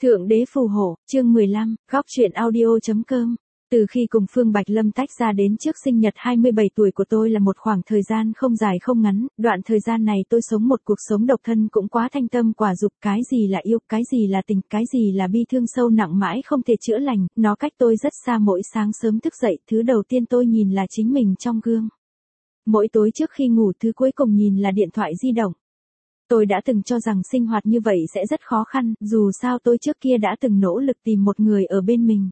Thượng đế phù hộ, chương 15, góc truyện audio.com. Từ khi cùng Phương Bạch Lâm tách ra đến trước sinh nhật 27 tuổi của tôi là một khoảng thời gian không dài không ngắn, đoạn thời gian này tôi sống một cuộc sống độc thân cũng quá thanh tâm quả dục, cái gì là yêu, cái gì là tình, cái gì là bi thương sâu nặng mãi không thể chữa lành, nó cách tôi rất xa. Mỗi sáng sớm thức dậy, thứ đầu tiên tôi nhìn là chính mình trong gương. Mỗi tối trước khi ngủ, thứ cuối cùng nhìn là điện thoại di động. Tôi đã từng cho rằng sinh hoạt như vậy sẽ rất khó khăn, dù sao tôi trước kia đã từng nỗ lực tìm một người ở bên mình.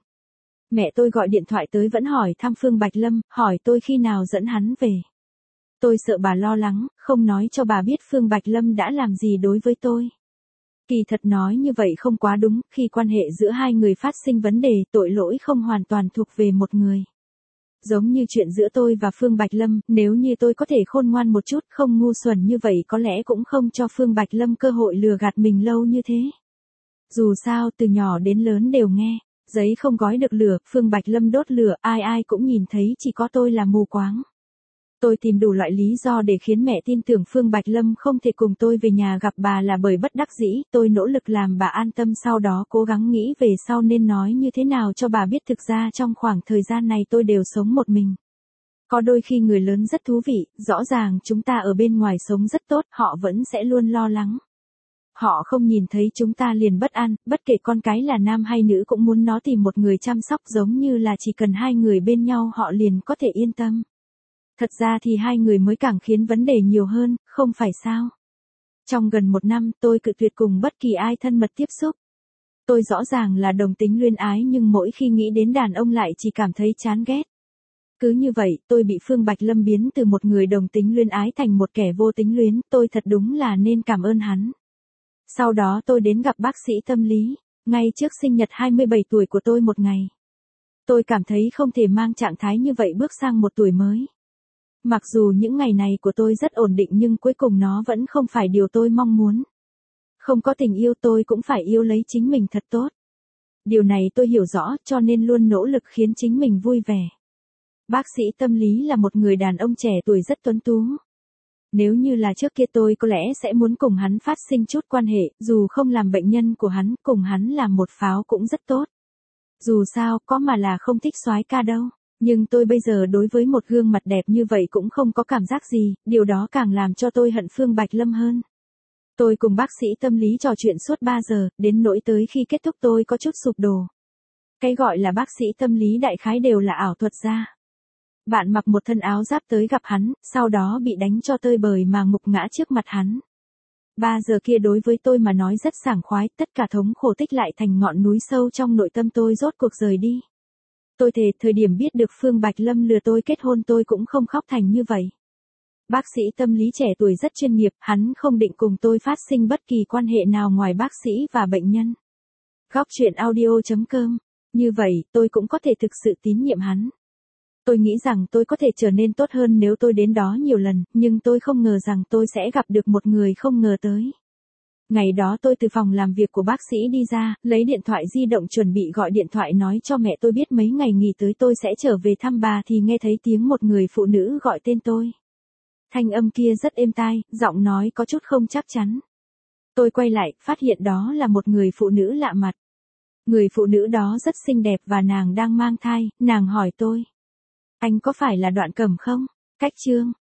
Mẹ tôi gọi điện thoại tới vẫn hỏi thăm Phương Bạch Lâm, hỏi tôi khi nào dẫn hắn về. Tôi sợ bà lo lắng, không nói cho bà biết Phương Bạch Lâm đã làm gì đối với tôi. Kỳ thật nói như vậy không quá đúng, khi quan hệ giữa hai người phát sinh vấn đề, tội lỗi không hoàn toàn thuộc về một người. Giống như chuyện giữa tôi và Phương Bạch Lâm, nếu như tôi có thể khôn ngoan một chút, không ngu xuẩn như vậy có lẽ cũng không cho Phương Bạch Lâm cơ hội lừa gạt mình lâu như thế. Dù sao từ nhỏ đến lớn đều nghe, giấy không gói được lửa, Phương Bạch Lâm đốt lửa, ai ai cũng nhìn thấy, chỉ có tôi là mù quáng. Tôi tìm đủ loại lý do để khiến mẹ tin tưởng Phương Bạch Lâm không thể cùng tôi về nhà gặp bà là bởi bất đắc dĩ, tôi nỗ lực làm bà an tâm, sau đó cố gắng nghĩ về sau nên nói như thế nào cho bà biết thực ra trong khoảng thời gian này tôi đều sống một mình. Có đôi khi người lớn rất thú vị, rõ ràng chúng ta ở bên ngoài sống rất tốt, họ vẫn sẽ luôn lo lắng. Họ không nhìn thấy chúng ta liền bất an, bất kể con cái là nam hay nữ cũng muốn nó tìm một người chăm sóc, giống như là chỉ cần hai người bên nhau họ liền có thể yên tâm. Thật ra thì hai người mới càng khiến vấn đề nhiều hơn, không phải sao? Trong gần một năm, tôi cự tuyệt cùng bất kỳ ai thân mật tiếp xúc. Tôi rõ ràng là đồng tính luyến ái nhưng mỗi khi nghĩ đến đàn ông lại chỉ cảm thấy chán ghét. Cứ như vậy, tôi bị Phương Bạch Lâm biến từ một người đồng tính luyến ái thành một kẻ vô tính luyến, tôi thật đúng là nên cảm ơn hắn. Sau đó tôi đến gặp bác sĩ tâm lý, ngay trước sinh nhật 27 tuổi của tôi một ngày. Tôi cảm thấy không thể mang trạng thái như vậy bước sang một tuổi mới. Mặc dù những ngày này của tôi rất ổn định nhưng cuối cùng nó vẫn không phải điều tôi mong muốn. Không có tình yêu tôi cũng phải yêu lấy chính mình thật tốt. Điều này tôi hiểu rõ cho nên luôn nỗ lực khiến chính mình vui vẻ. Bác sĩ tâm lý là một người đàn ông trẻ tuổi rất tuấn tú. Nếu như là trước kia tôi có lẽ sẽ muốn cùng hắn phát sinh chút quan hệ, dù không làm bệnh nhân của hắn, cùng hắn làm một pháo cũng rất tốt. Dù sao, có mà là không thích soái ca đâu. Nhưng tôi bây giờ đối với một gương mặt đẹp như vậy cũng không có cảm giác gì, điều đó càng làm cho tôi hận Phương Bạch Lâm hơn. Tôi cùng bác sĩ tâm lý trò chuyện suốt 3 giờ, đến nỗi tới khi kết thúc tôi có chút sụp đổ. Cái gọi là bác sĩ tâm lý đại khái đều là ảo thuật ra. Bạn mặc một thân áo giáp tới gặp hắn, sau đó bị đánh cho tơi bời mà ngục ngã trước mặt hắn. 3 giờ kia đối với tôi mà nói rất sảng khoái, tất cả thống khổ tích lại thành ngọn núi sâu trong nội tâm tôi rốt cuộc rời đi. Tôi thề, thời điểm biết được Phương Bạch Lâm lừa tôi kết hôn tôi cũng không khóc thành như vậy. Bác sĩ tâm lý trẻ tuổi rất chuyên nghiệp, hắn không định cùng tôi phát sinh bất kỳ quan hệ nào ngoài bác sĩ và bệnh nhân. Góc truyện audio.com. Như vậy, tôi cũng có thể thực sự tín nhiệm hắn. Tôi nghĩ rằng tôi có thể trở nên tốt hơn nếu tôi đến đó nhiều lần, nhưng tôi không ngờ rằng tôi sẽ gặp được một người không ngờ tới. Ngày đó tôi từ phòng làm việc của bác sĩ đi ra, lấy điện thoại di động chuẩn bị gọi điện thoại nói cho mẹ tôi biết mấy ngày nghỉ tới tôi sẽ trở về thăm bà thì nghe thấy tiếng một người phụ nữ gọi tên tôi. Thanh âm kia rất êm tai, giọng nói có chút không chắc chắn. Tôi quay lại, phát hiện đó là một người phụ nữ lạ mặt. Người phụ nữ đó rất xinh đẹp và nàng đang mang thai, nàng hỏi tôi. Anh có phải là Đoạn Cẩm không? Cách chương.